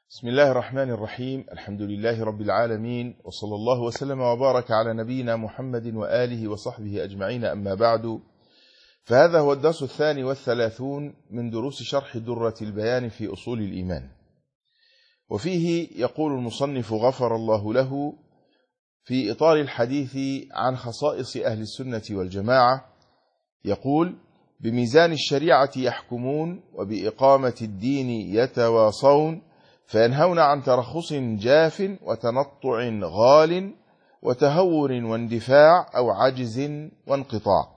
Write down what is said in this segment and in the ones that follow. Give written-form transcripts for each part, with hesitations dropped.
بسم الله الرحمن الرحيم. الحمد لله رب العالمين، وصلى الله وسلم وبارك على نبينا محمد وآله وصحبه أجمعين، أما بعد، فهذا هو الدرس 32 من دروس شرح درة البيان في أصول الإيمان. وفيه يقول المصنف غفر الله له في إطار الحديث عن خصائص أهل السنة والجماعة، يقول: بميزان الشريعة يحكمون، وبإقامة الدين يتواصون، فينهون عن ترخص جاف وتنطع غال وتهور واندفاع أو عجز وانقطاع.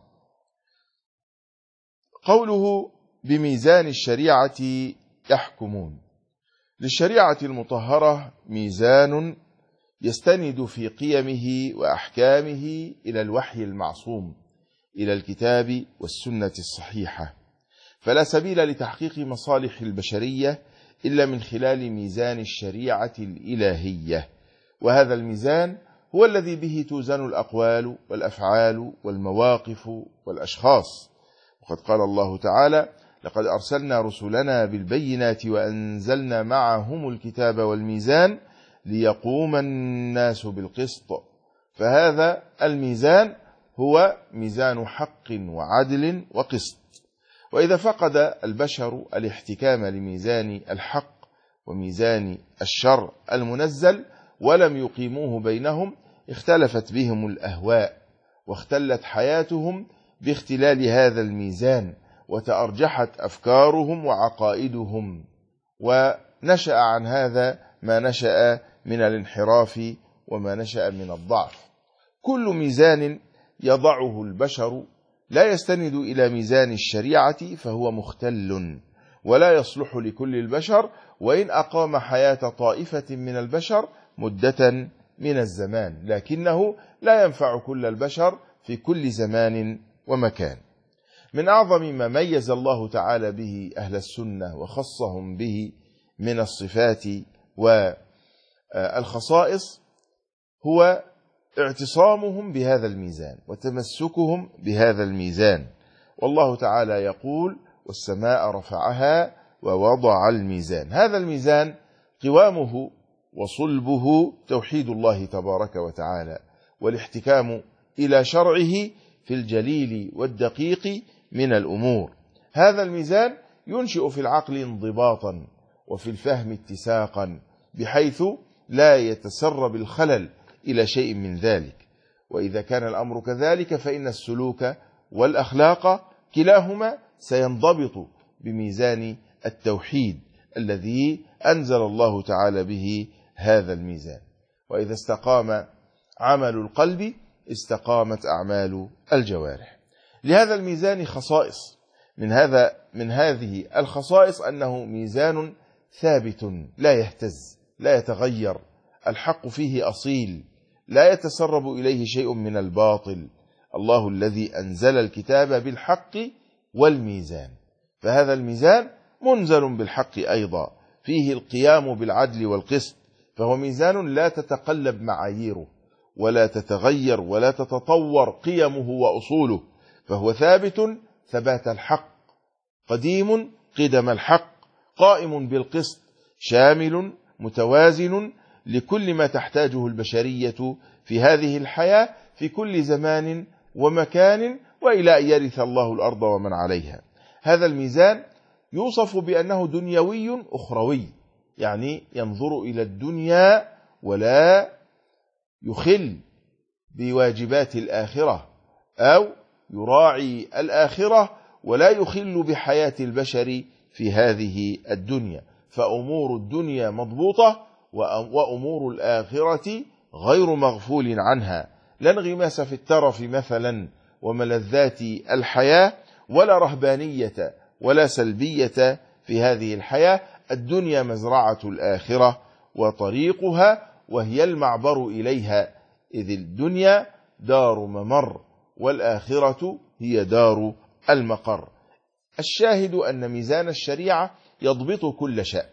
قوله بميزان الشريعة يحكمون، للشريعة المطهرة ميزان يستند في قيمه وأحكامه إلى الوحي المعصوم، إلى الكتاب والسنة الصحيحة، فلا سبيل لتحقيق مصالح البشرية إلا من خلال ميزان الشريعة الإلهية. وهذا الميزان هو الذي به توزن الأقوال والأفعال والمواقف والأشخاص. وقد قال الله تعالى: لقد أرسلنا رسلنا بالبينات وأنزلنا معهم الكتاب والميزان ليقوم الناس بالقسط. فهذا الميزان هو ميزان حق وعدل وقسط. وإذا فقد البشر الاحتكام لميزان الحق وميزان الشر المنزل ولم يقيموه بينهم، اختلفت بهم الأهواء، واختلت حياتهم باختلال هذا الميزان، وتأرجحت أفكارهم وعقائدهم، ونشأ عن هذا ما نشأ من الانحراف وما نشأ من الضعف. كل ميزان يضعه البشر لا يستند إلى ميزان الشريعة فهو مختل، ولا يصلح لكل البشر، وإن أقام حياة طائفة من البشر مدة من الزمان، لكنه لا ينفع كل البشر في كل زمان ومكان. من أعظم ما ميز الله تعالى به أهل السنة وخصهم به من الصفات والخصائص هو اعتصامهم بهذا الميزان وتمسكهم بهذا الميزان. والله تعالى يقول: والسماء رفعها ووضع الميزان. هذا الميزان قوامه وصلبه توحيد الله تبارك وتعالى، والاحتكام إلى شرعه في الجليل والدقيق من الأمور. هذا الميزان ينشئ في العقل انضباطا، وفي الفهم اتساقا، بحيث لا يتسرب الخلل إلى شيء من ذلك. وإذا كان الأمر كذلك فإن السلوك والأخلاق كلاهما سينضبط بميزان التوحيد الذي أنزل الله تعالى به هذا الميزان. وإذا استقام عمل القلب استقامت أعمال الجوارح. لهذا الميزان خصائص، من هذه الخصائص أنه ميزان ثابت لا يهتز لا يتغير، الحق فيه أصيل لا يتسرب إليه شيء من الباطل. الله الذي أنزل الكتاب بالحق والميزان، فهذا الميزان منزل بالحق أيضا، فيه القيام بالعدل والقسط، فهو ميزان لا تتقلب معاييره ولا تتغير ولا تتطور قيمه وأصوله، فهو ثابت ثبات الحق، قديم قدم الحق، قائم بالقسط، شامل متوازن لكل ما تحتاجه البشرية في هذه الحياة في كل زمان ومكان، وإلى أن يرث الله الأرض ومن عليها. هذا الميزان يوصف بأنه دنيوي أخروي، يعني ينظر إلى الدنيا ولا يخل بواجبات الآخرة، أو يراعي الآخرة ولا يخل بحياة البشر في هذه الدنيا. فأمور الدنيا مضبوطة، وأمور الآخرة غير مغفول عنها. لا انغماس في الترف مثلا وملذات الحياة، ولا رهبانية ولا سلبية في هذه الحياة. الدنيا مزرعة الآخرة وطريقها، وهي المعبر إليها، إذ الدنيا دار ممر والآخرة هي دار المقر. الشاهد أن ميزان الشريعة يضبط كل شيء،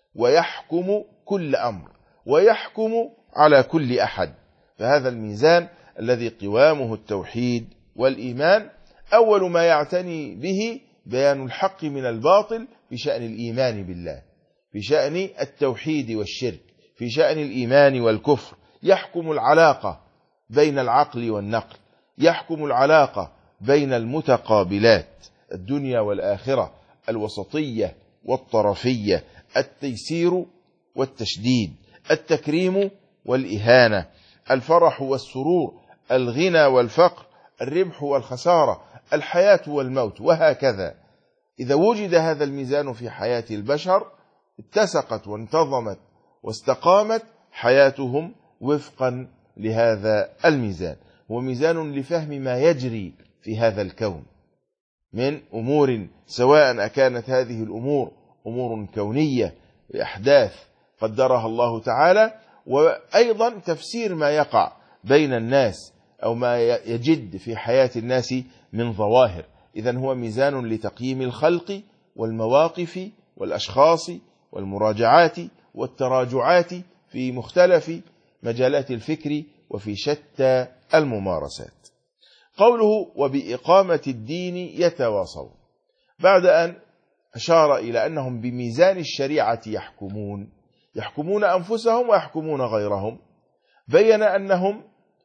ويحكم كل أمر، ويحكم على كل أحد. فهذا الميزان الذي قوامه التوحيد والإيمان، أول ما يعتني به بيان الحق من الباطل بشأن الإيمان بالله، في شأن التوحيد والشرك، في شأن الإيمان والكفر، يحكم العلاقة بين العقل والنقل، يحكم العلاقة بين المتقابلات الدنيا والآخرة، الوسطية والطرفية، التيسير والتشديد، التكريم والإهانة، الفرح والسرور، الغنى والفقر، الربح والخسارة، الحياة والموت، وهكذا. إذا وجد هذا الميزان في حياة البشر اتسقت وانتظمت واستقامت حياتهم وفقا لهذا الميزان. هو ميزان لفهم ما يجري في هذا الكون من أمور، سواء أكانت هذه الأمور أمور كونية بأحداث قدرها الله تعالى، وأيضا تفسير ما يقع بين الناس أو ما يجد في حياة الناس من ظواهر. إذن هو ميزان لتقييم الخلق والمواقف والأشخاص والمراجعات والتراجعات في مختلف مجالات الفكر وفي شتى الممارسات. قوله وبإقامة الدين يتواصون، بعد أن أشار إلى أنهم بميزان الشريعة يحكمون أنفسهم ويحكمون غيرهم، بين أنهم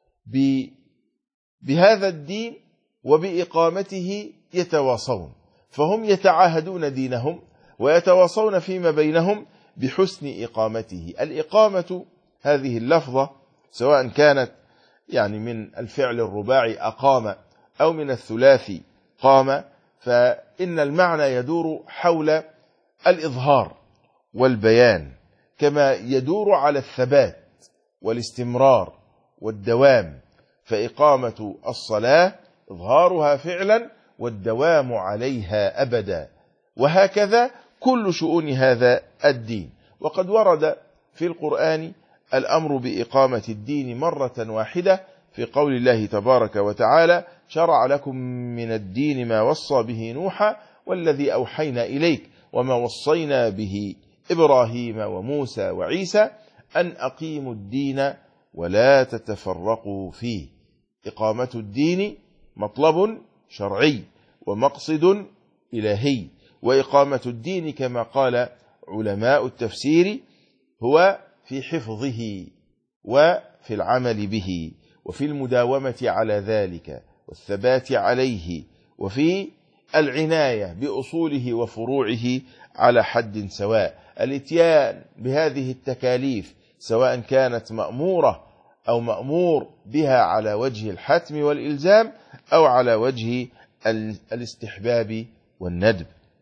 بهذا الدين وبإقامته يتواصون، فهم يتعاهدون دينهم ويتواصون فيما بينهم بحسن إقامته. الإقامة هذه اللفظة سواء كانت يعني من الفعل الرباعي أقام أو من الثلاثي قام، فإن المعنى يدور حول الإظهار والبيان، كما يدور على الثبات والاستمرار والدوام. فإقامة الصلاة إظهارها فعلا والدوام عليها أبدا، وهكذا كل شؤون هذا الدين. وقد ورد في القرآن الأمر بإقامة الدين مرة واحدة في قول الله تبارك وتعالى: شرع لكم من الدين ما وصى به نوحا والذي أوحينا إليك وما وصينا به إبراهيم وموسى وعيسى أن أقيموا الدين ولا تتفرقوا فيه. إقامة الدين مطلب شرعي ومقصد إلهي، وإقامة الدين كما قال علماء التفسير هو في حفظه وفي العمل به وفي المداومة على ذلك والثبات عليه وفي العناية بأصوله وفروعه على حد سواء. الاتيان بهذه التكاليف سواء كانت مأمورة أو مأمور بها على وجه الحتم والإلزام أو على وجه الاستحباب والندب.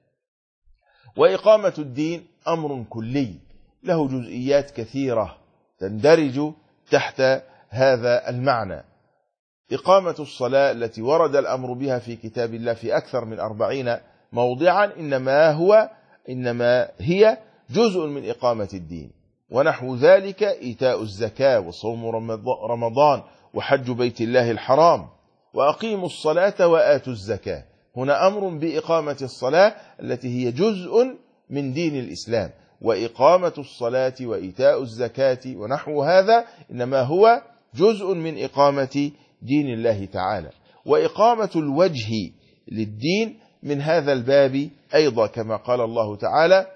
وإقامة الدين أمر كلي له جزئيات كثيرة تندرج تحت هذا المعنى. إقامة الصلاة التي ورد الأمر بها في كتاب الله في أكثر من 40 موضعا إنما هي جزء من إقامة الدين، ونحو ذلك إيتاء الزكاة وصوم رمضان وحج بيت الله الحرام وأقيموا الصلاة وآتوا الزكاة. هنا أمر بإقامة الصلاة التي هي جزء من دين الإسلام، وإقامة الصلاة وإيتاء الزكاة ونحو هذا إنما هو جزء من إقامة دين الله تعالى. وإقامة الوجه للدين من هذا الباب أيضا، كما قال الله تعالى: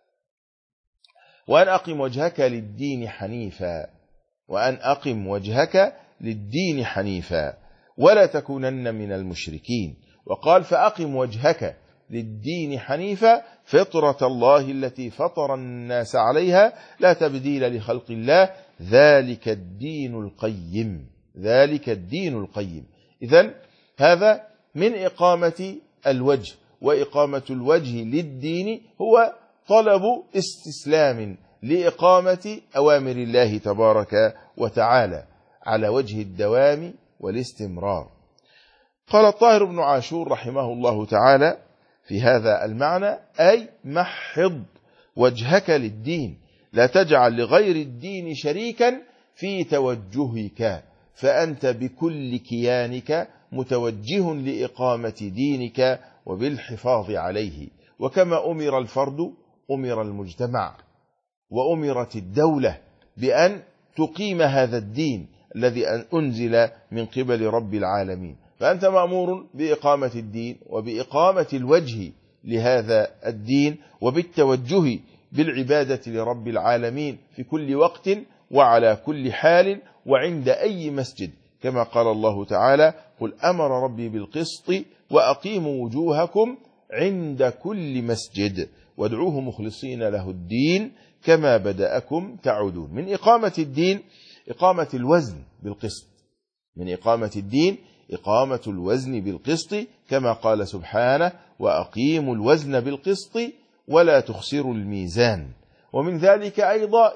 وأن أقم وجهك للدين حنيفا، وأن أقم وجهك للدين حنيفا ولا تكونن من المشركين. وقال: فأقم وجهك للدين حنيفا فطرة الله التي فطر الناس عليها لا تبديل لخلق الله ذلك الدين القيم. ذلك الدين القيم. إذن هذا من إقامة الوجه. وإقامة الوجه للدين هو طلب استسلام لإقامة أوامر الله تبارك وتعالى على وجه الدوام والاستمرار. قال الطاهر بن عاشور رحمه الله تعالى في هذا المعنى: أي محض وجهك للدين، لا تجعل لغير الدين شريكا في توجهك، فأنت بكل كيانك متوجه لإقامة دينك وبالحفاظ عليه. وكما أمر الفرد أمر المجتمع وأمرت الدولة بأن تقيم هذا الدين الذي أنزل من قبل رب العالمين، فأنت مأمور بإقامة الدين وبإقامة الوجه لهذا الدين وبالتوجه بالعبادة لرب العالمين في كل وقت وعلى كل حال وعند أي مسجد، كما قال الله تعالى: قل أمر ربي بالقسط وأقيموا وجوهكم عند كل مسجد وادعوه مخلصين له الدين كما بدأكم تعودون. من إقامة الدين إقامة الوزن بالقسط، من إقامة الدين إقامة الوزن بالقسط، كما قال سبحانه: وأقيموا الوزن بالقسط ولا تخسروا الميزان. ومن ذلك أيضا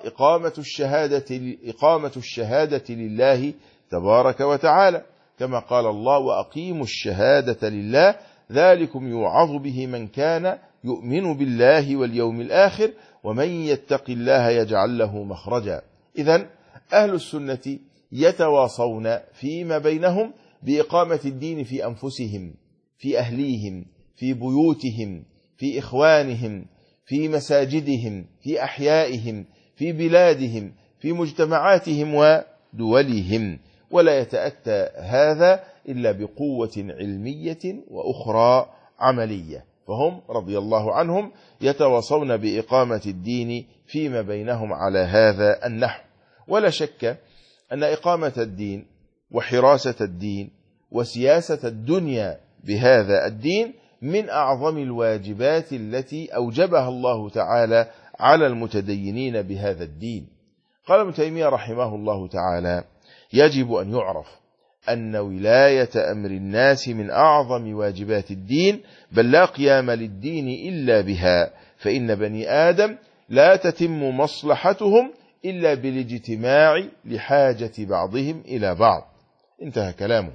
إقامة الشهادة لله تبارك وتعالى، كما قال الله: وأقيموا الشهادة لله ذلكم يوعظ به من كان يؤمن بالله واليوم الآخر ومن يتق الله يجعل له مخرجا. إذن أهل السنة يتواصون فيما بينهم بإقامة الدين في أنفسهم، في أهليهم، في بيوتهم، في إخوانهم، في مساجدهم، في أحيائهم، في بلادهم، في مجتمعاتهم ودولهم، ولا يتأتى هذا إلا بقوة علمية وأخرى عملية. فهم رضي الله عنهم يتواصون بإقامة الدين فيما بينهم على هذا النحو. ولا شك أن إقامة الدين وحراسة الدين وسياسة الدنيا بهذا الدين من أعظم الواجبات التي أوجبها الله تعالى على المتدينين بهذا الدين. قال ابن تيمية رحمه الله تعالى: يجب أن يعرف أن ولاية أمر الناس من أعظم واجبات الدين، بل لا قيام للدين إلا بها، فإن بني آدم لا تتم مصلحتهم إلا بالاجتماع لحاجة بعضهم إلى بعض. انتهى كلامه.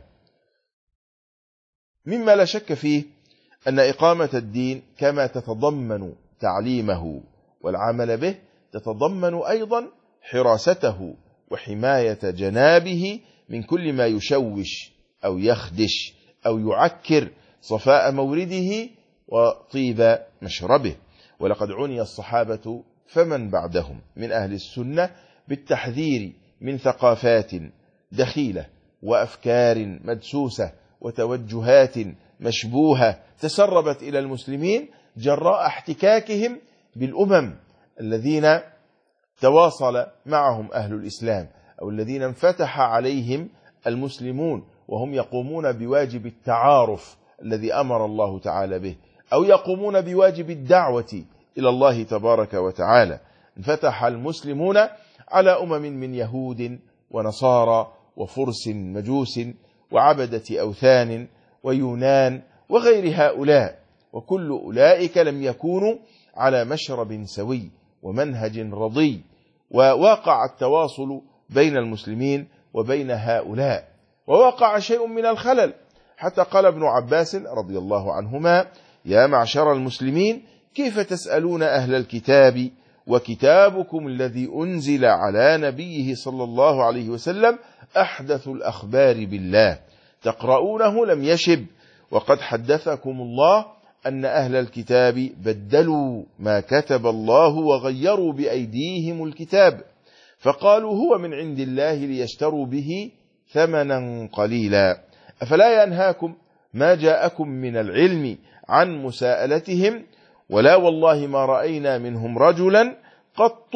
مما لا شك فيه أن إقامة الدين كما تتضمن تعليمه والعمل به تتضمن أيضا حراسته وحماية جنابه من كل ما يشوش أو يخدش أو يعكر صفاء مورده وطيب مشربه. ولقد عني الصحابة فمن بعدهم من أهل السنة بالتحذير من ثقافات دخيلة وأفكار مدسوسة وتوجهات مشبوهة تسربت إلى المسلمين جراء احتكاكهم بالأمم الذين تواصل معهم أهل الإسلام أو الذين انفتح عليهم المسلمون وهم يقومون بواجب التعارف الذي أمر الله تعالى به، أو يقومون بواجب الدعوة إلى الله تبارك وتعالى. انفتح المسلمون على أمم من يهود ونصارى وفرس مجوس وعبدة أوثان ويونان وغير هؤلاء، وكل أولئك لم يكونوا على مشرب سوي ومنهج رضي، وواقع التواصل بين المسلمين وبين هؤلاء، ووقع شيء من الخلل، حتى قال ابن عباس رضي الله عنهما: يا معشر المسلمين، كيف تسألون أهل الكتاب وكتابكم الذي أنزل على نبيه صلى الله عليه وسلم أحدث الأخبار بالله، تقرؤونه لم يشب، وقد حدثكم الله أن أهل الكتاب بدلوا ما كتب الله وغيروا بأيديهم الكتاب، فقالوا هو من عند الله ليشتروا به ثمنا قليلا، أفلا ينهاكم ما جاءكم من العلم عن مساءلتهم؟ ولا والله ما رأينا منهم رجلا قط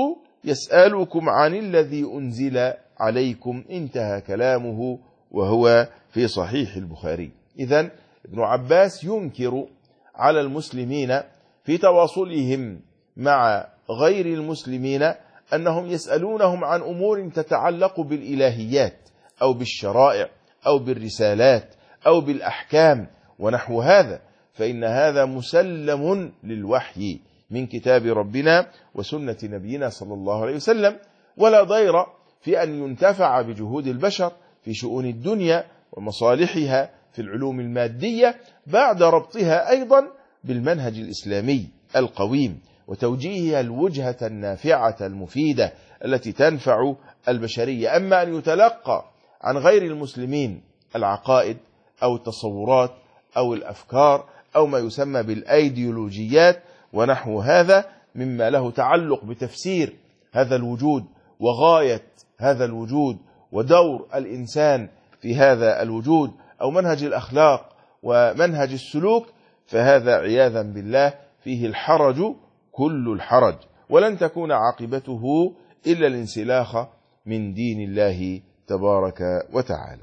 يسألكم عن الذي أنزل عليكم. انتهى كلامه، وهو في صحيح البخاري. إذن ابن عباس ينكر على المسلمين في تواصلهم مع غير المسلمين أنهم يسألونهم عن أمور تتعلق بالإلهيات أو بالشرائع أو بالرسالات أو بالأحكام ونحو هذا، فإن هذا مسلم للوحي من كتاب ربنا وسنة نبينا صلى الله عليه وسلم، ولا ضير في أن ينتفع بجهود البشر في شؤون الدنيا ومصالحها في العلوم المادية بعد ربطها أيضا بالمنهج الإسلامي القويم وتوجيهها الوجهة النافعة المفيدة التي تنفع البشرية. أما أن يتلقى عن غير المسلمين العقائد أو التصورات أو الأفكار أو ما يسمى بالأيديولوجيات ونحو هذا مما له تعلق بتفسير هذا الوجود وغاية هذا الوجود ودور الإنسان في هذا الوجود أو منهج الأخلاق ومنهج السلوك، فهذا عياذا بالله فيه الحرج كل الحرج، ولن تكون عاقبته إلا الانسلاخ من دين الله تبارك وتعالى.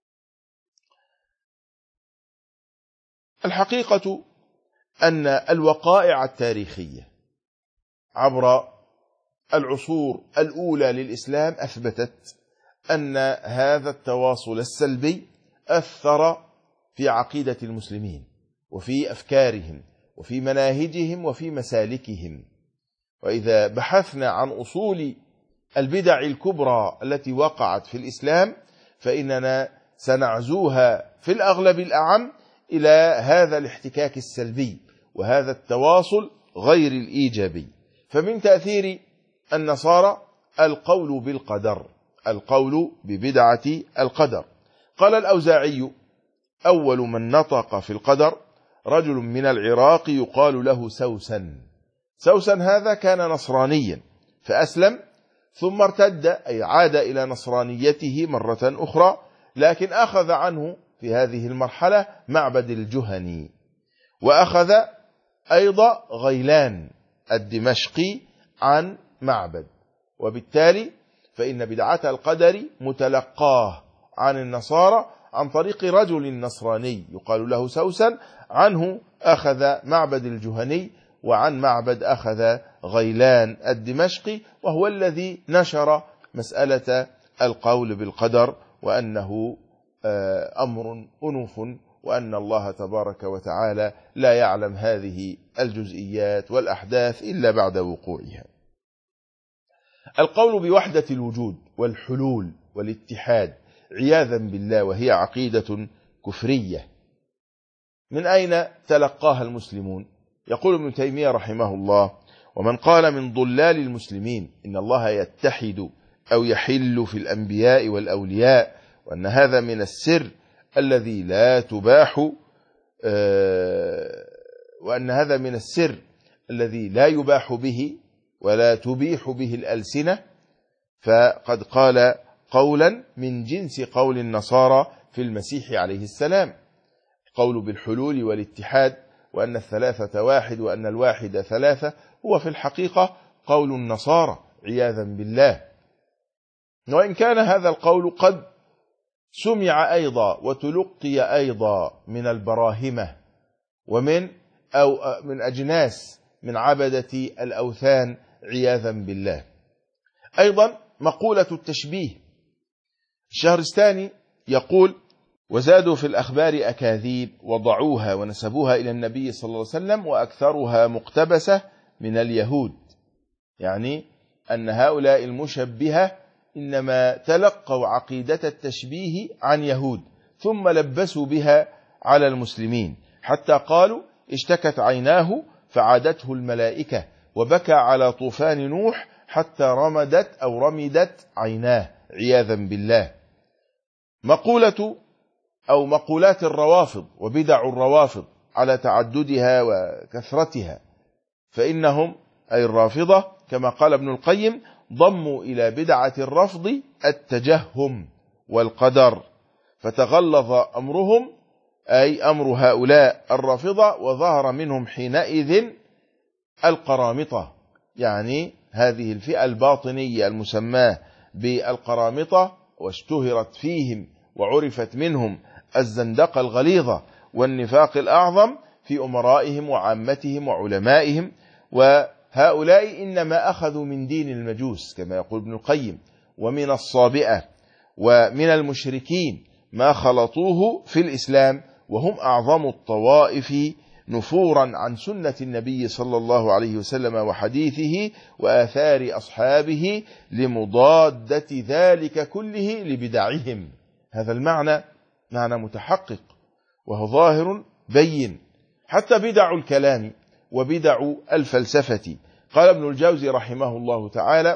الحقيقة أن الوقائع التاريخية عبر العصور الأولى للإسلام أثبتت أن هذا التواصل السلبي أثر في عقيدة المسلمين وفي أفكارهم وفي مناهجهم وفي مسالكهم. وإذا بحثنا عن أصول البدع الكبرى التي وقعت في الإسلام فإننا سنعزوها في الأغلب الأعم إلى هذا الاحتكاك السلبي وهذا التواصل غير الإيجابي. فمن تأثير النصارى القول بالقدر، القول ببدعة القدر. قال الأوزاعي: أول من نطق في القدر رجل من العراق يقال له سوسن. سوسن هذا كان نصرانيا فأسلم ثم ارتد، أي عاد إلى نصرانيته مرة أخرى، لكن أخذ عنه في هذه المرحلة معبد الجهني، وأخذ أيضا غيلان الدمشقي عن معبد. وبالتالي فإن بدعة القدر متلقاه عن النصارى عن طريق رجل نصراني يقال له سوسن، عنه أخذ معبد الجهني، وعن معبد أخذ غيلان الدمشقي، وهو الذي نشر مسألة القول بالقدر، وأنه أمر أنوف، وأن الله تبارك وتعالى لا يعلم هذه الجزئيات والأحداث إلا بعد وقوعها. القول بوحدة الوجود والحلول والاتحاد عياذا بالله، وهي عقيدة كفرية. من أين تلقاها المسلمون؟ يقول ابن تيمية رحمه الله: ومن قال من ضلال المسلمين إن الله يتحد أو يحل في الأنبياء والأولياء، وأن هذا من السر الذي لا تباح، وأن هذا من السر الذي لا يباح به ولا تبيح به الألسنة، فقد قال قولا من جنس قول النصارى في المسيح عليه السلام. قول بالحلول والاتحاد وأن الثلاثة واحد وأن الواحد ثلاثة هو في الحقيقة قول النصارى عياذا بالله. وإن كان هذا القول قد سمع أيضا وتلقي أيضا من البراهمة ومن من أجناس من عبدة الأوثان عياذا بالله. أيضا مقولة التشبيه. الشهرستاني يقول: وزادوا في الأخبار أكاذيب وضعوها ونسبوها إلى النبي صلى الله عليه وسلم وأكثرها مقتبسة من اليهود، يعني أن هؤلاء المشبهة إنما تلقوا عقيدة التشبيه عن يهود ثم لبسوا بها على المسلمين، حتى قالوا: اشتكت عيناه فعادته الملائكة، وبكى على طوفان نوح حتى رمدت عيناه عياذا بالله. مقولة أو مقولات الروافض وبدع الروافض على تعددها وكثرتها، فإنهم أي الرافضة كما قال ابن القيم ضموا إلى بدعة الرفض التجهم والقدر، فتغلظ أمرهم أي أمر هؤلاء الرافضة، وظهر منهم حينئذ القرامطة، يعني هذه الفئة الباطنية المسماة بالقرامطة، واشتهرت فيهم وعرفت منهم الزندقة الغليظة والنفاق الأعظم في أمرائهم وعامتهم وعلمائهم. وهؤلاء إنما أخذوا من دين المجوس كما يقول ابن القيم، ومن الصابئة ومن المشركين ما خلطوه في الإسلام، وهم أعظم الطوائف نفورا عن سنة النبي صلى الله عليه وسلم وحديثه وآثار أصحابه لمضادة ذلك كله لبدعهم. هذا المعنى معنى متحقق وهو ظاهر بين. حتى بدع الكلام وبدع الفلسفة، قال ابن الجوزي رحمه الله تعالى: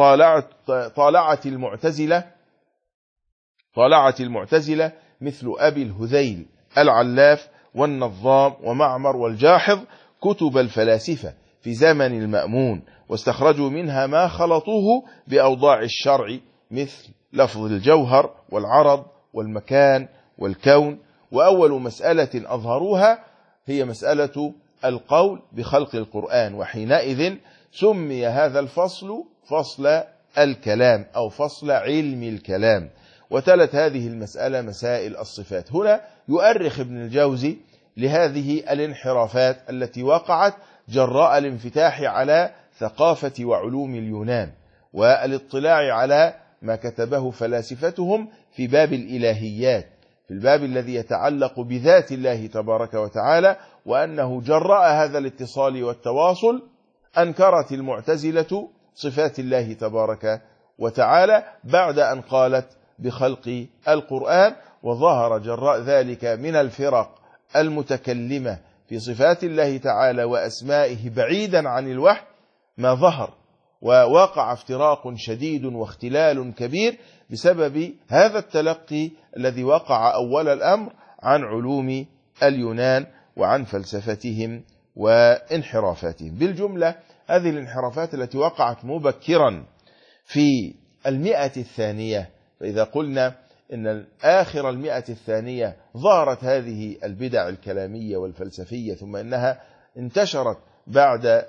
طالعت المعتزلة مثل أبي الهذيل العلاف والنظام ومعمر والجاحظ كتب الفلاسفة في زمن المأمون، واستخرجوا منها ما خلطوه بأوضاع الشرع مثل لفظ الجوهر والعرض والمكان والكون. وأول مسألة أظهروها هي مسألة القول بخلق القرآن، وحينئذ سمي هذا الفصل فصل الكلام أو فصل علم الكلام. وتلت هذه المسألة مسائل الصفات. هنا يؤرخ ابن الجوزي لهذه الانحرافات التي وقعت جراء الانفتاح على ثقافة وعلوم اليونان والاطلاع على ما كتبه فلاسفتهم في باب الإلهيات، في الباب الذي يتعلق بذات الله تبارك وتعالى، وأنه جراء هذا الاتصال والتواصل أنكرت المعتزلة صفات الله تبارك وتعالى بعد أن قالت بخلق القرآن. وظهر جراء ذلك من الفرق المتكلمة في صفات الله تعالى وأسمائه بعيدا عن الوحي ما ظهر، ووقع افتراق شديد واختلال كبير بسبب هذا التلقي الذي وقع أول الأمر عن علوم اليونان وعن فلسفتهم وانحرافاتهم. بالجملة هذه الانحرافات التي وقعت مبكرا في 100 الثانية، فإذا قلنا إن آخر 100 الثانية ظهرت هذه البدع الكلامية والفلسفية، ثم إنها انتشرت بعد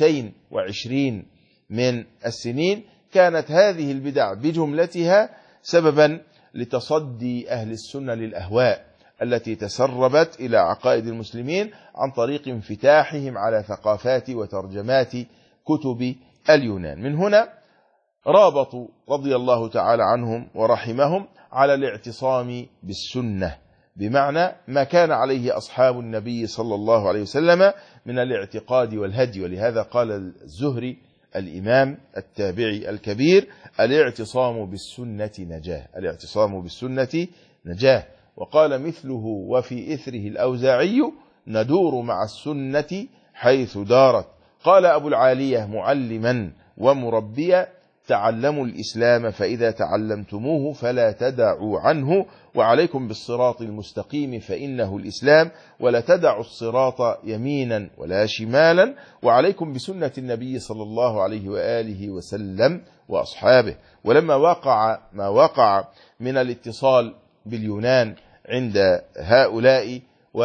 220 من السنين، كانت هذه البدع بجملتها سببا لتصدي أهل السنة للأهواء التي تسربت إلى عقائد المسلمين عن طريق انفتاحهم على ثقافات وترجمات كتب اليونان. من هنا رابطوا رضي الله تعالى عنهم ورحمهم على الاعتصام بالسنة، بمعنى ما كان عليه أصحاب النبي صلى الله عليه وسلم من الاعتقاد والهدي. ولهذا قال الزهري الإمام التابعي الكبير: الاعتصام بالسنة نجاه، الاعتصام بالسنة نجاه. وقال مثله وفي إثره الأوزاعي: ندور مع السنة حيث دارت. قال أبو العالية معلما ومربيا: تعلموا الإسلام فإذا تعلمتموه فلا تدعوا عنه، وعليكم بالصراط المستقيم فإنه الإسلام، ولا تدعوا الصراط يمينا ولا شمالا، وعليكم بسنة النبي صلى الله عليه وآله وسلم وأصحابه. ولما وقع ما وقع من الاتصال باليونان عند هؤلاء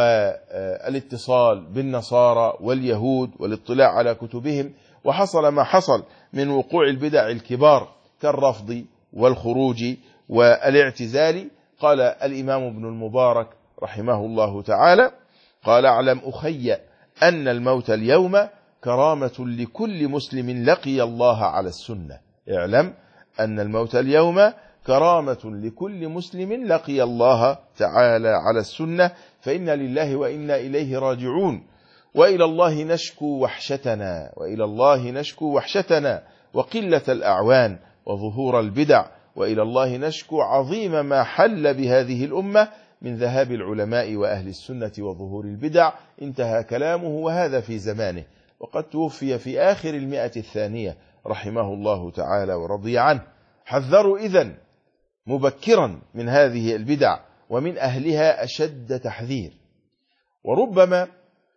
والاتصال بالنصارى واليهود والاطلاع على كتبهم، وحصل ما حصل من وقوع البدع الكبار كالرفض والخروج والاعتزال، قال الإمام ابن المبارك رحمه الله تعالى: قال: اعلم أخي أن الموت اليوم كرامة لكل مسلم لقي الله على السنة. اعلم أن الموت اليوم كرامة لكل مسلم لقي الله تعالى على السنة، فإنا لله وإنا إليه راجعون، وإلى الله نشكو وحشتنا، وإلى الله نشكو وحشتنا وقلة الأعوان وظهور البدع، وإلى الله نشكو عظيم ما حل بهذه الأمة من ذهاب العلماء وأهل السنة وظهور البدع. انتهى كلامه، وهذا في زمانه، وقد توفي في آخر 100 الثانية رحمه الله تعالى ورضي عنه. حذروا إذن مبكرا من هذه البدع ومن أهلها أشد تحذير. وربما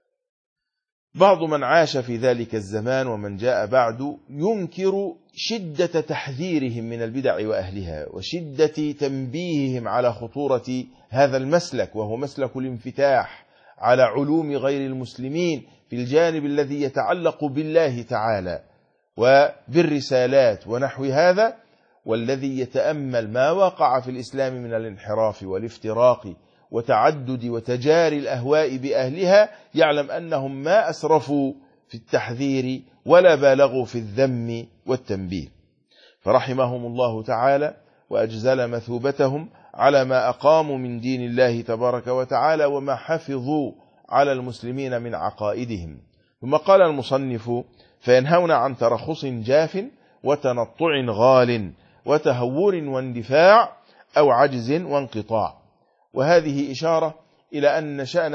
بعض من عاش في ذلك الزمان ومن جاء بعد ينكر شدة تحذيرهم من البدع وأهلها، وشدة تنبيههم على خطورة هذا المسلك، وهو مسلك الانفتاح على علوم غير المسلمين في الجانب الذي يتعلق بالله تعالى وبالرسالات ونحو هذا. والذي يتأمل ما وقع في الإسلام من الانحراف والافتراق وتعدد وتجاري الأهواء بأهلها يعلم أنهم ما أسرفوا في التحذير ولا بالغوا في الذم والتنبيه. فرحمهم الله تعالى وأجزل مثوبتهم على ما أقاموا من دين الله تبارك وتعالى وما حفظوا على المسلمين من عقائدهم. ثم قال المصنف: فينهون عن ترخص جاف وتنطع غال وتهور واندفاع أو عجز وانقطاع. وهذه إشارة إلى أن شأن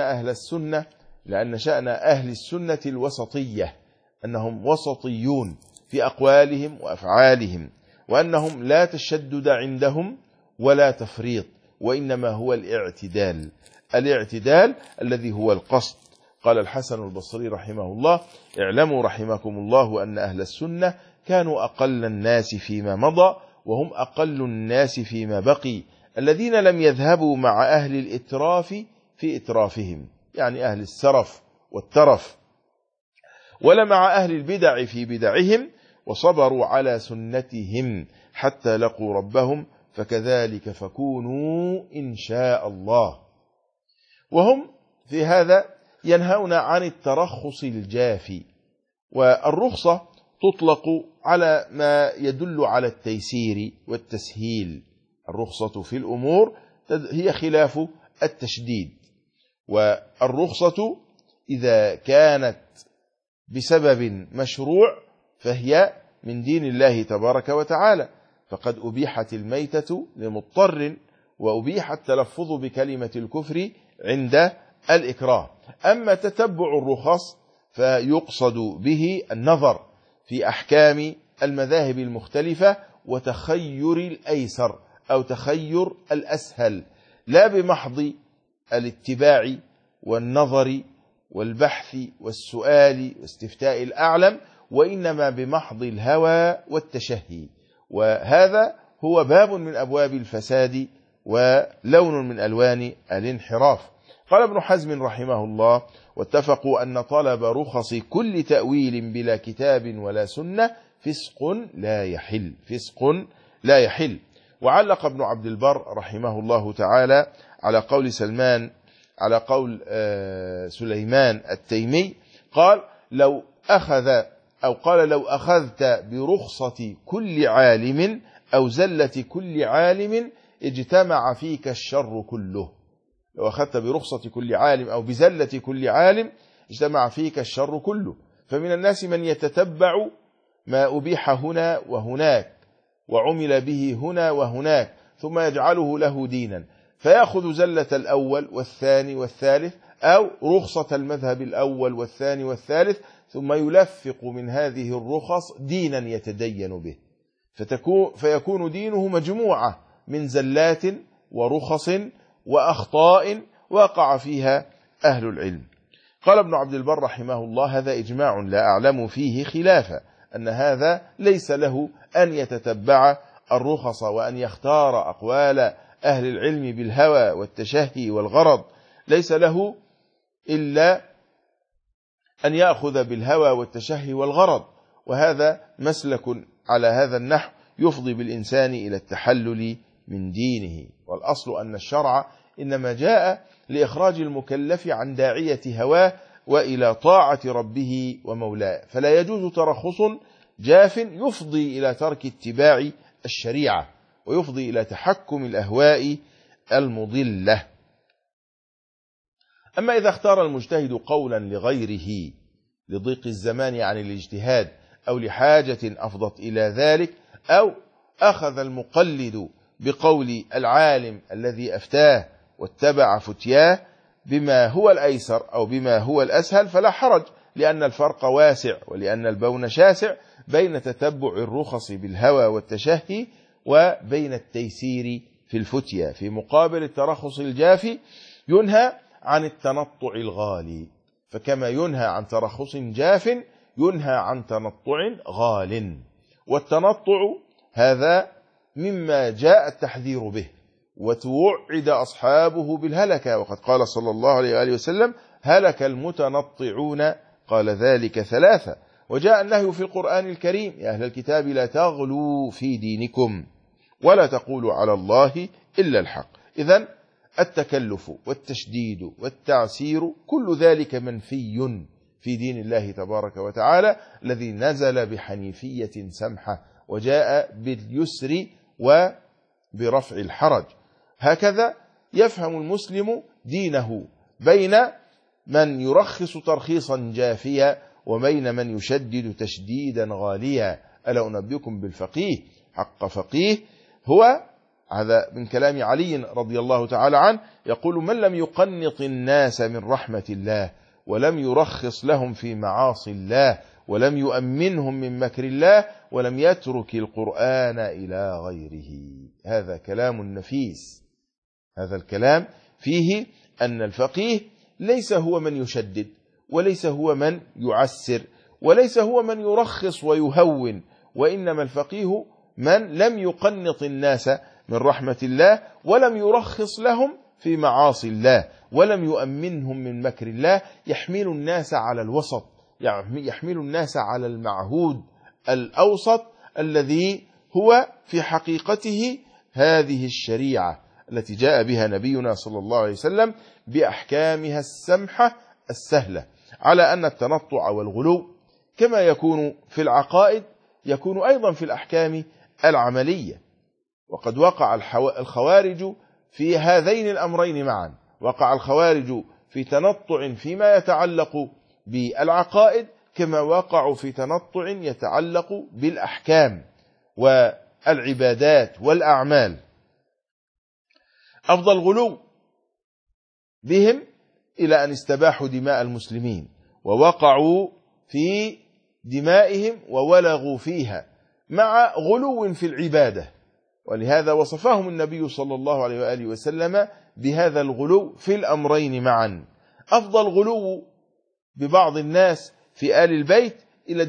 أهل السنة الوسطية، أنهم وسطيون في أقوالهم وأفعالهم، وأنهم لا تشدد عندهم ولا تفريط، وإنما هو الاعتدال الذي هو القصد. قال الحسن البصري رحمه الله: اعلموا رحمكم الله أن أهل السنة كانوا أقل الناس فيما مضى، وهم أقل الناس فيما بقي، الذين لم يذهبوا مع أهل الإتراف في إترافهم، يعني أهل السرف والترف ولا مع أهل البدع في بدعهم، وصبروا على سنتهم حتى لقوا ربهم، فكذلك فكونوا إن شاء الله. وهم في هذا ينهون عن الترخص الجافي، والرخصة تطلق على ما يدل على التيسير والتسهيل. الرخصة في الأمور هي خلاف التشديد، والرخصة إذا كانت بسبب مشروع فهي من دين الله تبارك وتعالى، فقد أبيحت الميتة لمضطر، وأبيح التلفظ بكلمة الكفر عند الإكراه. أما تتبع الرخص فيقصد به النظر في أحكام المذاهب المختلفة وتخير الأيسر أو تخير الأسهل، لا بمحض الاتباع والنظر والبحث والسؤال واستفتاء الأعلم، وإنما بمحض الهوى والتشهي. وهذا هو باب من أبواب الفساد ولون من ألوان الانحراف. قال ابن حزم رحمه الله: واتفقوا أن طلب رخص كل تأويل بلا كتاب ولا سنة فسق لا يحل، فسق لا يحل. وعلق ابن عبد البر رحمه الله تعالى على قول سليمان التيمي، قال: لو أخذت برخصة كل عالم أو زلة كل عالم اجتمع فيك الشر كله. لو أخذت برخصة كل عالم أو بزلة كل عالم اجتمع فيك الشر كله. فمن الناس من يتتبع ما أبيح هنا وهناك وعمل به هنا وهناك ثم يجعله له دينا، فيأخذ زلة الأول والثاني والثالث أو رخصة المذهب الأول والثاني والثالث، ثم يلفق من هذه الرخص دينا يتدين به، فيكون دينه مجموعة من زلات ورخص وأخطاء وقع فيها أهل العلم. قال ابن عبد البر رحمه الله: هذا إجماع لا أعلم فيه خلافا، أن هذا ليس له أن يتتبع الرخص وأن يختار أقوال أهل العلم بالهوى والتشهي والغرض، ليس له إلا أن يأخذ بالهوى والتشهي والغرض، وهذا مسلك على هذا النحو يفضي بالإنسان إلى التحلل من دينه. والأصل أن الشرع إنما جاء لإخراج المكلف عن داعية هواه وإلى طاعة ربه ومولاه، فلا يجوز ترخص جاف يفضي إلى ترك اتباع الشريعة ويفضي إلى تحكم الأهواء المضلة. أما إذا اختار المجتهد قولا لغيره لضيق الزمان عن الاجتهاد أو لحاجة أفضت إلى ذلك، أو أخذ المقلد بقول العالم الذي أفتاه واتبع فتياه بما هو الأيسر أو بما هو الأسهل، فلا حرج، لأن الفرق واسع ولأن البون شاسع بين تتبع الرخص بالهوى والتشهي وبين التيسير في الفتية. في مقابل الترخص الجافي ينهى عن التنطع الغالي، فكما ينهى عن ترخص جاف ينهى عن تنطع غال. والتنطع هذا مما جاء التحذير به وتوعد أصحابه بالهلكة، وقد قال صلى الله عليه وآله وسلم: هلك المتنطعون، قال ذلك ثلاثة. وجاء النهي في القرآن الكريم: يا أهل الكتاب لا تغلوا في دينكم ولا تقولوا على الله إلا الحق. إذن التكلف والتشديد والتعسير كل ذلك منفي في دين الله تبارك وتعالى، الذي نزل بحنيفية سمحة وجاء باليسر وبرفع الحرج. هكذا يفهم المسلم دينه، بين من يرخص ترخيصا جافيا وبين من يشدد تشديدا غاليا. ألا أنبئكم بالفقيه؟ حق فقيه هو، هذا من كلام علي رضي الله تعالى عنه، يقول: من لم يقنط الناس من رحمة الله ولم يرخص لهم في معاصي الله ولم يؤمنهم من مكر الله ولم يترك القرآن إلى غيره. هذا كلام نفيس. هذا الكلام فيه أن الفقيه ليس هو من يشدد، وليس هو من يعسر، وليس هو من يرخص ويهون، وإنما الفقيه من لم يقنط الناس من رحمة الله ولم يرخص لهم في معاصي الله ولم يؤمنهم من مكر الله، يحمل الناس على الوسط، يحمل الناس على المعهود الأوسط الذي هو في حقيقته هذه الشريعة التي جاء بها نبينا صلى الله عليه وسلم بأحكامها السمحة السهلة، على أن التنطع والغلو كما يكون في العقائد يكون أيضا في الأحكام العملية. وقد وقع الخوارج في هذين الأمرين معا، وقع الخوارج في تنطع فيما يتعلق بالعقائد كما وقعوا في تنطع يتعلق بالأحكام والعبادات والأعمال. أفضل غلو بهم إلى أن استباحوا دماء المسلمين ووقعوا في دمائهم وولغوا فيها مع غلو في العبادة، ولهذا وصفهم النبي صلى الله عليه وآله وسلم بهذا الغلو في الأمرين معا. أفضل غلو ببعض الناس في آل البيت إلى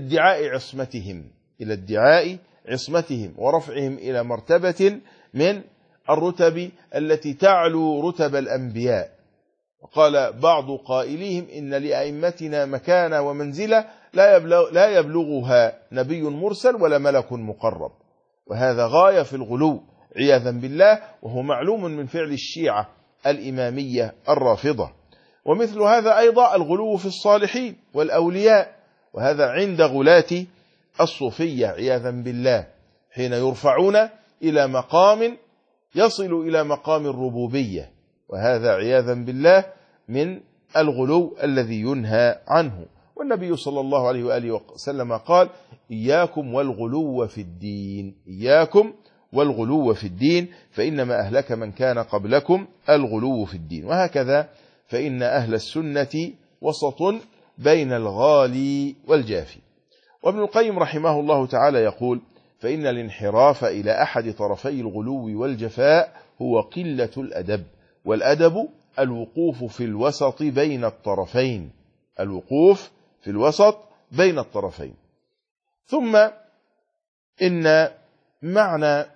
ادعاء عصمتهم ورفعهم إلى مرتبة من الرتب التي تعلو رتب الأنبياء. وقال بعض قائليهم إن لأئمتنا مكانة ومنزلة لا يبلغها نبي مرسل ولا ملك مقرب، وهذا غاية في الغلو عياذا بالله، وهو معلوم من فعل الشيعة الإمامية الرافضة. ومثل هذا أيضا الغلو في الصالحين والأولياء، وهذا عند غلاة الصوفية عياذا بالله، حين يرفعون إلى مقام يصل إلى مقام الربوبية، وهذا عياذا بالله من الغلو الذي ينهى عنه. والنبي صلى الله عليه وآله وسلم قال: إياكم والغلو في الدين، إياكم والغلو في الدين، فإنما أهلك من كان قبلكم الغلو في الدين. وهكذا فإن أهل السنة وسط بين الغالي والجافي. وابن القيم رحمه الله تعالى يقول: فإن الانحراف إلى أحد طرفي الغلو والجفاء هو قلة الأدب، والأدب الوقوف في الوسط بين الطرفين، الوقوف في الوسط بين الطرفين. ثم إن معنى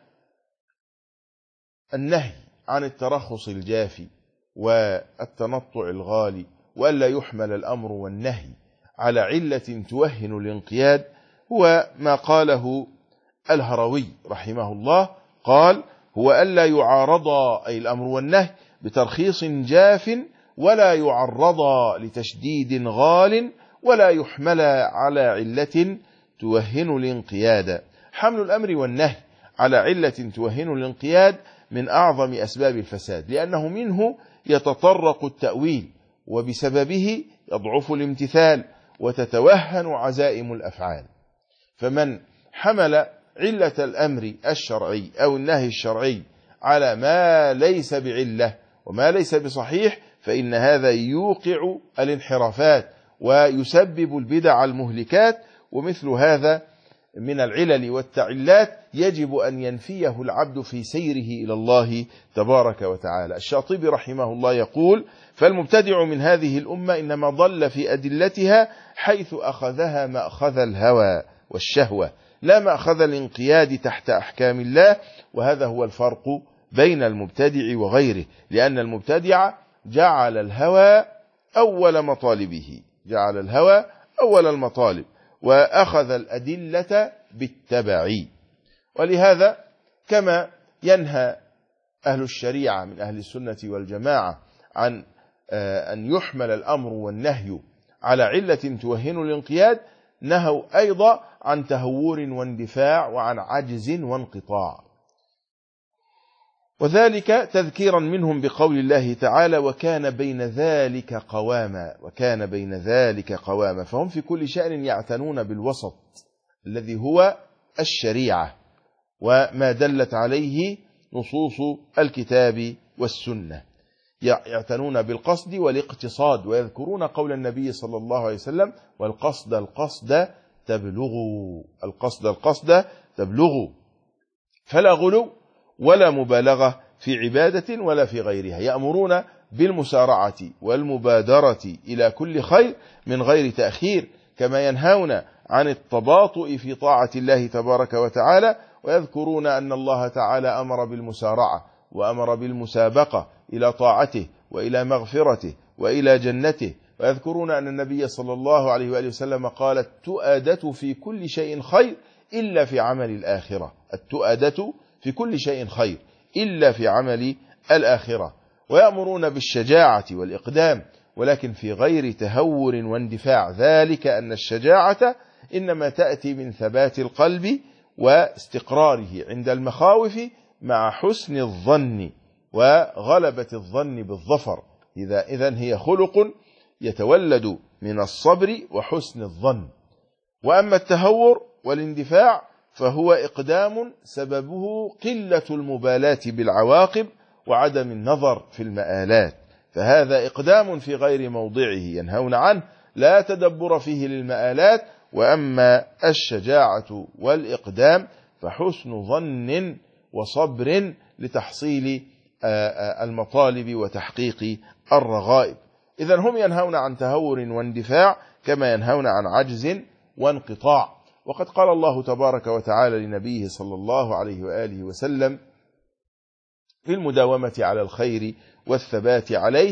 النهي عن الترخص الجافي والتنطع الغالي وألا يحمل الأمر والنهي على علة توهن الانقياد هو ما قاله الهروي رحمه الله، قال: هو ألا يعارضا، أي الأمر والنهي، بترخيص جاف، ولا يعرضا لتشديد غال، ولا يحمل على علة توهن الانقياد. حمل الأمر والنهي على علة توهن الانقياد من أعظم أسباب الفساد، لأنه منه يتطرق التأويل، وبسببه يضعف الامتثال وتتوهن عزائم الأفعال. فمن حمل علة الأمر الشرعي أو النهي الشرعي على ما ليس بعلة وما ليس بصحيح، فإن هذا يوقع الانحرافات ويسبب البدع المهلكات. ومثل هذا من العلل والتعلات يجب أن ينفيه العبد في سيره إلى الله تبارك وتعالى. الشاطبي رحمه الله يقول: فالمبتدع من هذه الأمة إنما ضل في أدلتها حيث أخذها مأخذ الهوى والشهوة، لا مأخذ الانقياد تحت أحكام الله. وهذا هو الفرق بين المبتدع وغيره، لأن المبتدع جعل الهوى أول مطالبه، جعل الهوى أول المطالب، وأخذ الأدلة بالتبع. ولهذا كما ينهى أهل الشريعة من أهل السنة والجماعة عن أن يحمل الأمر والنهي على علة توهن الانقياد، نهوا أيضا عن تهور واندفاع وعن عجز وانقطاع، وذلك تذكيرا منهم بقول الله تعالى: وكان بين ذلك قواما، وكان بين ذلك قواما. فهم في كل شأن يعتنون بالوسط الذي هو الشريعة وما دلت عليه نصوص الكتاب والسنة، يعتنون بالقصد والاقتصاد، ويذكرون قول النبي صلى الله عليه وسلم: والقصد القصد تبلغوا، القصد القصد تبلغوا. فلا غلو ولا مبالغة في عبادة ولا في غيرها، يأمرون بالمسارعة والمبادرة إلى كل خير من غير تأخير، كما ينهون عن التباطؤ في طاعة الله تبارك وتعالى، ويذكرون أن الله تعالى أمر بالمسارعة وأمر بالمسابقة إلى طاعته وإلى مغفرته وإلى جنته، ويذكرون أن النبي صلى الله عليه وآله وسلم قال: التؤدة في كل شيء خير إلا في عمل الآخرة. التؤدة في كل شيء خير إلا في عمل الآخرة. ويأمرون بالشجاعة والإقدام، ولكن في غير تهور واندفاع، ذلك أن الشجاعة إنما تأتي من ثبات القلب واستقراره عند المخاوف مع حسن الظن وغلبة الظن بالظفر. إذن هي خلق يتولد من الصبر وحسن الظن. وأما التهور والاندفاع فهو إقدام سببه قلة المبالاة بالعواقب وعدم النظر في المآلات، فهذا إقدام في غير موضعه ينهون عنه، لا تدبر فيه للمآلات. وأما الشجاعة والإقدام فحسن ظن وصبر لتحصيل المطالب وتحقيق الرغائب. إذن هم ينهون عن تهور واندفاع كما ينهون عن عجز وانقطاع. وقد قال الله تبارك وتعالى لنبيه صلى الله عليه وآله وسلم في المداومة على الخير والثبات عليه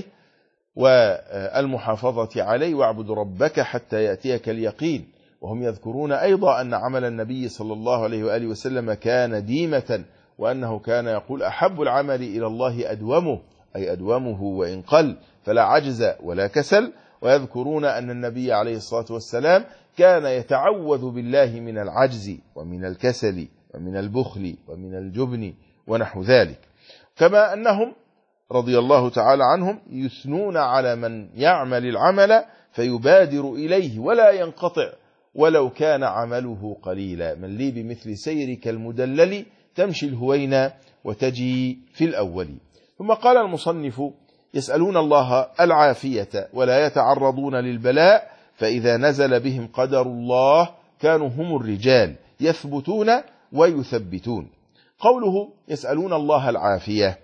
والمحافظة عليه: واعبد ربك حتى يأتيك اليقين. وهم يذكرون أيضا أن عمل النبي صلى الله عليه وآله وسلم كان ديمة، وأنه كان يقول: أحب العمل إلى الله أدومه، أي أدومه وإن قل، فلا عجز ولا كسل. ويذكرون أن النبي عليه الصلاة والسلام كان يتعوذ بالله من العجز ومن الكسل ومن البخل ومن الجبن ونحو ذلك. كما أنهم رضي الله تعالى عنهم يثنون على من يعمل العمل فيبادر إليه ولا ينقطع ولو كان عمله قليلا: من لي بمثل سيرك المدلل تمشي الهوينا وتجي في الأول. ثم قال المصنف: يسألون الله العافية ولا يتعرضون للبلاء، فإذا نزل بهم قدر الله كانوا هم الرجال يثبتون ويثبتون. قوله يسألون الله العافية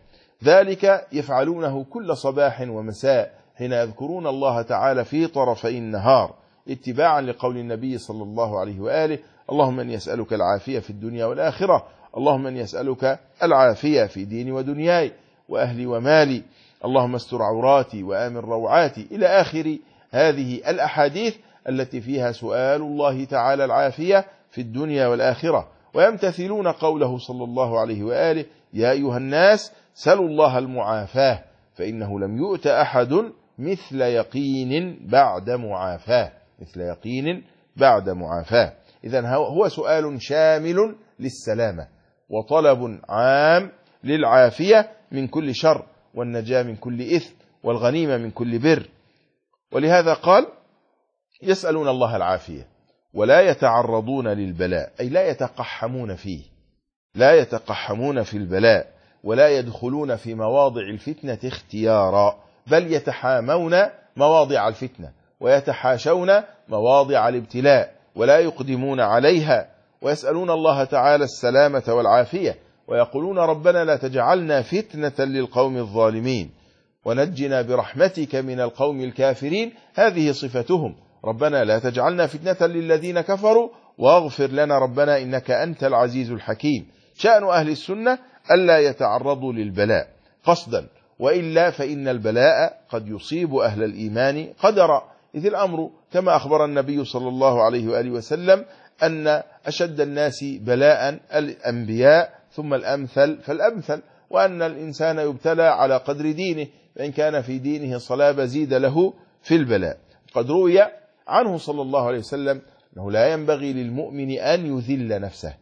ذلك يفعلونه كل صباح ومساء حين يذكرون الله تعالى في طرفي النهار، اتباعا لقول النبي صلى الله عليه وآله: اللهم إني أسألك العافية في الدنيا والآخرة، اللهم إني أسألك العافية في ديني ودنياي وأهلي ومالي، اللهم استر عوراتي وآمن روعاتي، إلى آخر هذه الأحاديث التي فيها سؤال الله تعالى العافية في الدنيا والآخرة. ويمتثلون قوله صلى الله عليه وآله: يا أيها الناس سلوا الله المعافاة، فإنه لم يؤت أحد مثل يقين بعد معافاة، مثل يقين بعد معافاة. إذن هو سؤال شامل للسلامة وطلب عام للعافية من كل شر والنجاة من كل إثم والغنيمة من كل بر. ولهذا قال: يسألون الله العافية ولا يتعرضون للبلاء، أي لا يتقحمون فيه، لا يتقحمون في البلاء، ولا يدخلون في مواضع الفتنة اختيارا، بل يتحامون مواضع الفتنة ويتحاشون مواضع الابتلاء ولا يقدمون عليها. ويسألون الله تعالى السلامة والعافية، ويقولون: ربنا لا تجعلنا فتنة للقوم الظالمين ونجنا برحمتك من القوم الكافرين. هذه صفتهم: ربنا لا تجعلنا فتنة للذين كفروا واغفر لنا ربنا إنك أنت العزيز الحكيم. شأن أهل السنة ألا يتعرضوا للبلاء قصدا، وإلا فإن البلاء قد يصيب أهل الإيمان قدرا، إذ الأمر كما أخبر النبي صلى الله عليه وآله وسلم أن أشد الناس بلاء الأنبياء ثم الأمثل فالأمثل، وأن الإنسان يبتلى على قدر دينه، فإن كان في دينه صلابة زيد له في البلاء. قد روي عنه صلى الله عليه وسلم أنه لا ينبغي للمؤمن أن يذل نفسه،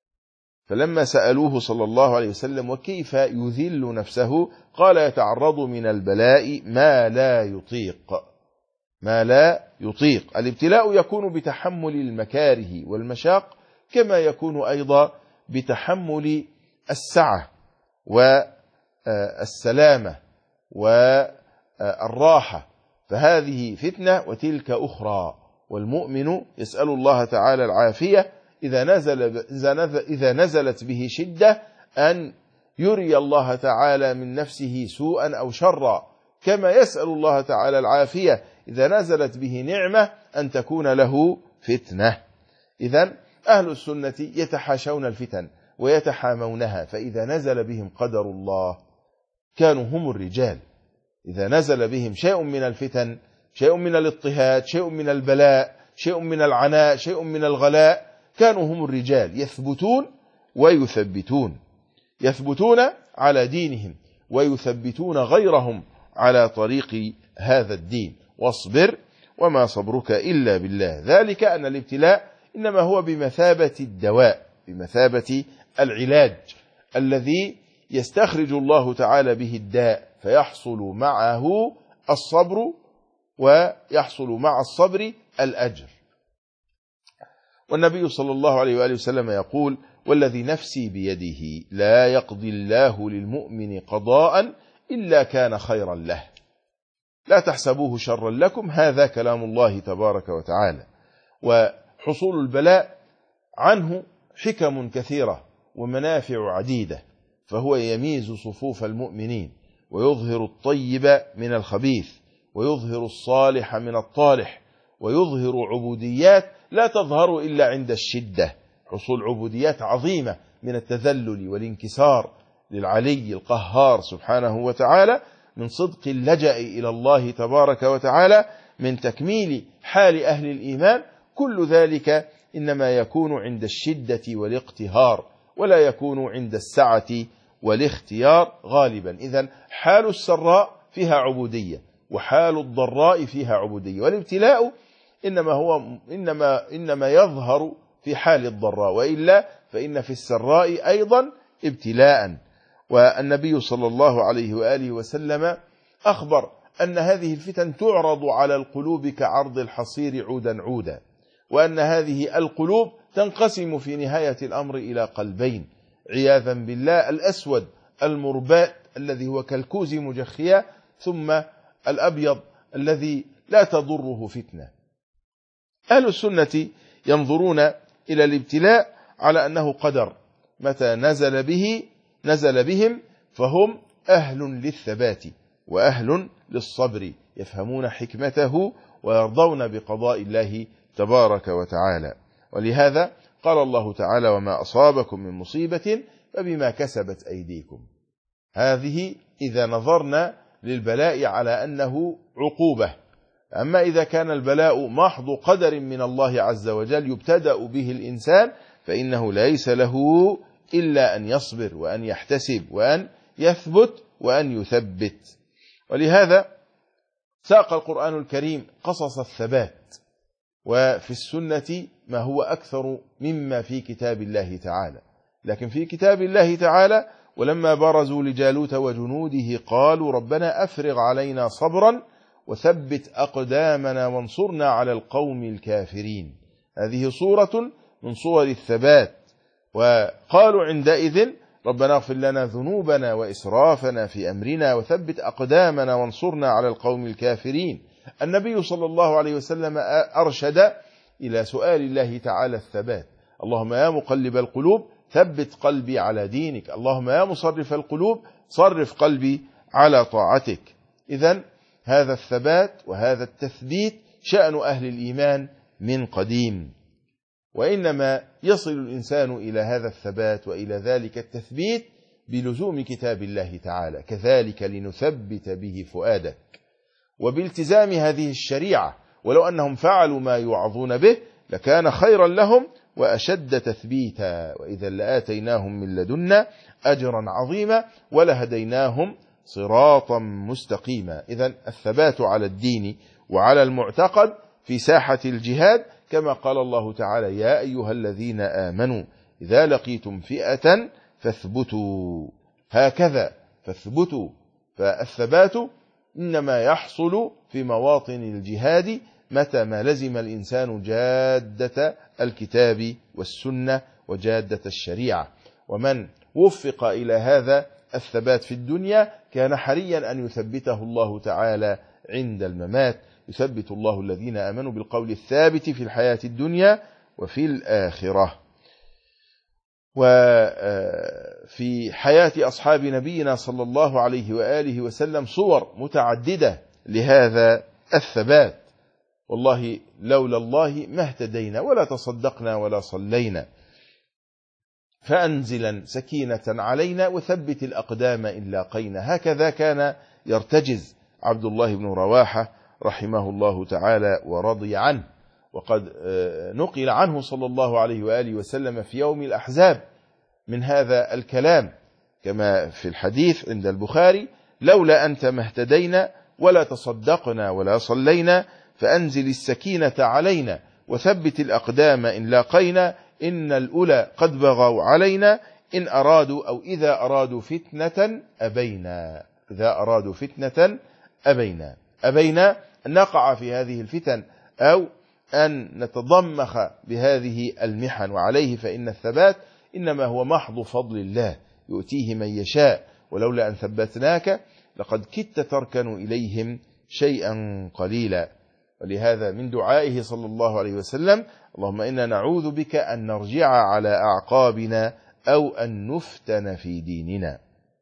فلما سألوه صلى الله عليه وسلم وكيف يذل نفسه قال: يتعرض من البلاء ما لا يطيق، ما لا يطيق. الابتلاء يكون بتحمل المكاره والمشاق، كما يكون أيضا بتحمل السعة والسلامة والراحة، فهذه فتنة وتلك أخرى. والمؤمن يسأل الله تعالى العافية إذا نزلت به شدة أن يري الله تعالى من نفسه سوءا أو شرا، كما يسأل الله تعالى العافية إذا نزلت به نعمة أن تكون له فتنة. إذن أهل السنة يتحاشون الفتن ويتحامونها، فإذا نزل بهم قدر الله كانوا هم الرجال. إذا نزل بهم شيء من الفتن شيء من الاضطهاد، شيء من البلاء، شيء من العناء، شيء من الغلاء، كانوا هم الرجال يثبتون ويثبتون، يثبتون على دينهم ويثبتون غيرهم على طريق هذا الدين. واصبر وما صبرك إلا بالله. ذلك أن الابتلاء إنما هو بمثابة الدواء، بمثابة العلاج الذي يستخرج الله تعالى به الداء، فيحصل معه الصبر ويحصل مع الصبر الأجر. والنبي صلى الله عليه وآله وسلم يقول: والذي نفسي بيده لا يقضي الله للمؤمن قضاء إلا كان خيرا له، لا تحسبوه شرا لكم. هذا كلام الله تبارك وتعالى. وحصول البلاء عنه حكم كثيرة ومنافع عديدة، فهو يميز صفوف المؤمنين ويظهر الطيب من الخبيث ويظهر الصالح من الطالح، ويظهر عبوديات لا تظهر إلا عند الشدة، حصول عبوديات عظيمة من التذلل والانكسار للعلي القهار سبحانه وتعالى، من صدق اللجأ إلى الله تبارك وتعالى، من تكميل حال أهل الإيمان. كل ذلك إنما يكون عند الشدة والاقتهار، ولا يكون عند السعة والاختيار غالبا. إذن حال السراء فيها عبودية، وحال الضراء فيها عبودية، والابتلاء إنما يظهر في حال الضراء، وإلا فإن في السراء أيضا ابتلاء. والنبي صلى الله عليه وآله وسلم أخبر أن هذه الفتن تعرض على القلوب كعرض الحصير عودا عودا، وأن هذه القلوب تنقسم في نهاية الأمر إلى قلبين عياذا بالله: الأسود المرباء الذي هو كالكوز مجخيا، ثم الأبيض الذي لا تضره فتنة. أهل السنة ينظرون إلى الابتلاء على أنه قدر، متى نزل بهم فهم أهل للثبات وأهل للصبر، يفهمون حكمته ويرضون بقضاء الله تبارك وتعالى. ولهذا قال الله تعالى: وما أصابكم من مصيبة فبما كسبت أيديكم. هذه إذا نظرنا للبلاء على أنه عقوبة. أما إذا كان البلاء محض قدر من الله عز وجل يبتدأ به الإنسان، فإنه ليس له إلا أن يصبر وأن يحتسب وأن يثبت وأن يثبت. ولهذا ساق القرآن الكريم قصص الثبات، وفي السنة ما هو أكثر مما في كتاب الله تعالى. لكن في كتاب الله تعالى: ولما برزوا لجالوت وجنوده قالوا ربنا أفرغ علينا صبرا وثبت أقدامنا وانصرنا على القوم الكافرين. هذه صورة من صور الثبات. وقالوا عندئذ ربنا اغفر لنا ذنوبنا وإسرافنا في أمرنا وثبت أقدامنا وانصرنا على القوم الكافرين. النبي صلى الله عليه وسلم أرشد إلى سؤال الله تعالى الثبات: اللهم يا مقلب القلوب ثبت قلبي على دينك، اللهم يا مصرف القلوب صرف قلبي على طاعتك. إذن هذا الثبات وهذا التثبيت شأن أهل الإيمان من قديم، وإنما يصل الإنسان إلى هذا الثبات وإلى ذلك التثبيت بلزوم كتاب الله تعالى: كذلك لنثبت به فؤادك، وبالتزام هذه الشريعة. ولو أنهم فعلوا ما يوعظون به لكان خيرا لهم وأشد تثبيتا، وإذا لآتيناهم من لدنا أجرا عظيما ولهديناهم صراطا مستقيما. إذن الثبات على الدين وعلى المعتقد في ساحة الجهاد، كما قال الله تعالى: يا أيها الذين آمنوا إذا لقيتم فئة فاثبتوا. هكذا فاثبتوا. فالثبات إنما يحصل في مواطن الجهاد متى ما لزم الإنسان جادة الكتاب والسنة وجادة الشريعة. ومن وفق إلى هذا الثبات في الدنيا كان حريا أن يثبته الله تعالى عند الممات. يثبت الله الذين آمنوا بالقول الثابت في الحياة الدنيا وفي الآخرة. وفي حياة أصحاب نبينا صلى الله عليه وآله وسلم صور متعددة لهذا الثبات. والله لولا الله ما اهتدينا ولا تصدقنا ولا صلينا، فأنزلا سكينة علينا وثبت الأقدام إن لاقينا. هكذا كان يرتجز عبد الله بن رواحة رحمه الله تعالى ورضي عنه. وقد نقل عنه صلى الله عليه وآله وسلم في يوم الأحزاب من هذا الكلام كما في الحديث عند البخاري: لولا أنت ما اهتدينا ولا تصدقنا ولا صلينا، فأنزل السكينة علينا وثبت الأقدام إن لاقينا، إن الأولى قد بغوا علينا، إن أرادوا أو إذا أرادوا فتنة أبينا. إذا أرادوا فتنة أبينا. أبينا أن نقع في هذه الفتن أو أن نتضمخ بهذه المحن، وعليه فإن الثبات إنما هو محض فضل الله يؤتيه من يشاء، ولولا أن ثبتناك لقد كدت تركن إليهم شيئا قليلا. ولهذا من دعائه صلى الله عليه وسلم: اللهم إنا نعوذ بك أن نرجع على أعقابنا أو أن نفتن في ديننا.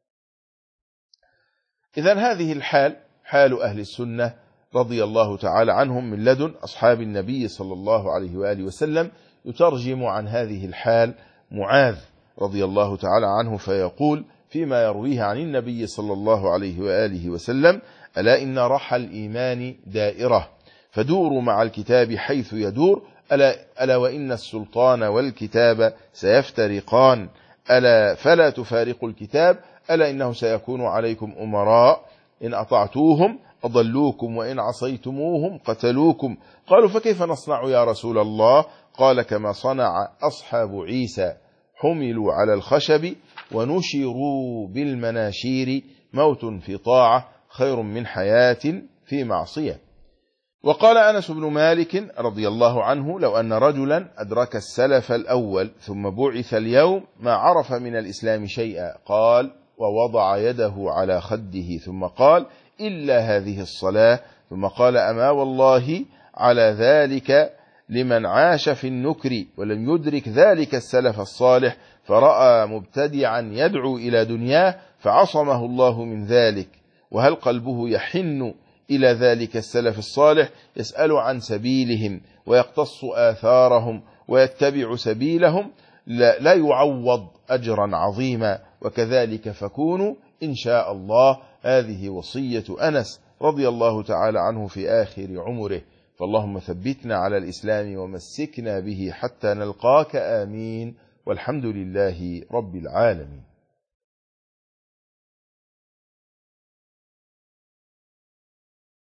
إذن هذه الحال حال أهل السنة رضي الله تعالى عنهم من لدن أصحاب النبي صلى الله عليه وآله وسلم. يترجم عن هذه الحال معاذ رضي الله تعالى عنه فيقول فيما يرويه عن النبي صلى الله عليه وآله وسلم: ألا إن رحى الإيمان دائرة، فدوروا مع الكتاب حيث يدور، ألا وإن السلطان والكتاب سيفترقان، ألا فلا تفارقوا الكتاب، ألا إنه سيكون عليكم أمراء إن أطعتوهم أضلوكم وإن عصيتموهم قتلوكم. قالوا: فكيف نصنع يا رسول الله؟ قال: كما صنع أصحاب عيسى، حملوا على الخشب ونشروا بالمناشير، موت في طاعة خير من حياة في معصية. وقال أنس بن مالك رضي الله عنه: لو أن رجلا أدرك السلف الأول ثم بعث اليوم ما عرف من الإسلام شيئا. قال: ووضع يده على خده ثم قال: إلا هذه الصلاة. ثم قال: أما والله على ذلك لمن عاش في النكر ولم يدرك ذلك السلف الصالح، فرأى مبتدعا يدعو إلى دنياه فعصمه الله من ذلك، وهل قلبه يحن إلى ذلك السلف الصالح، يسأل عن سبيلهم ويقتص آثارهم ويتبع سبيلهم، لا يعوض أجرا عظيما. وكذلك فكونوا إن شاء الله. هذه وصية أنس رضي الله تعالى عنه في آخر عمره. فاللهم ثبتنا على الإسلام ومسكنا به حتى نلقاك، آمين، والحمد لله رب العالمين.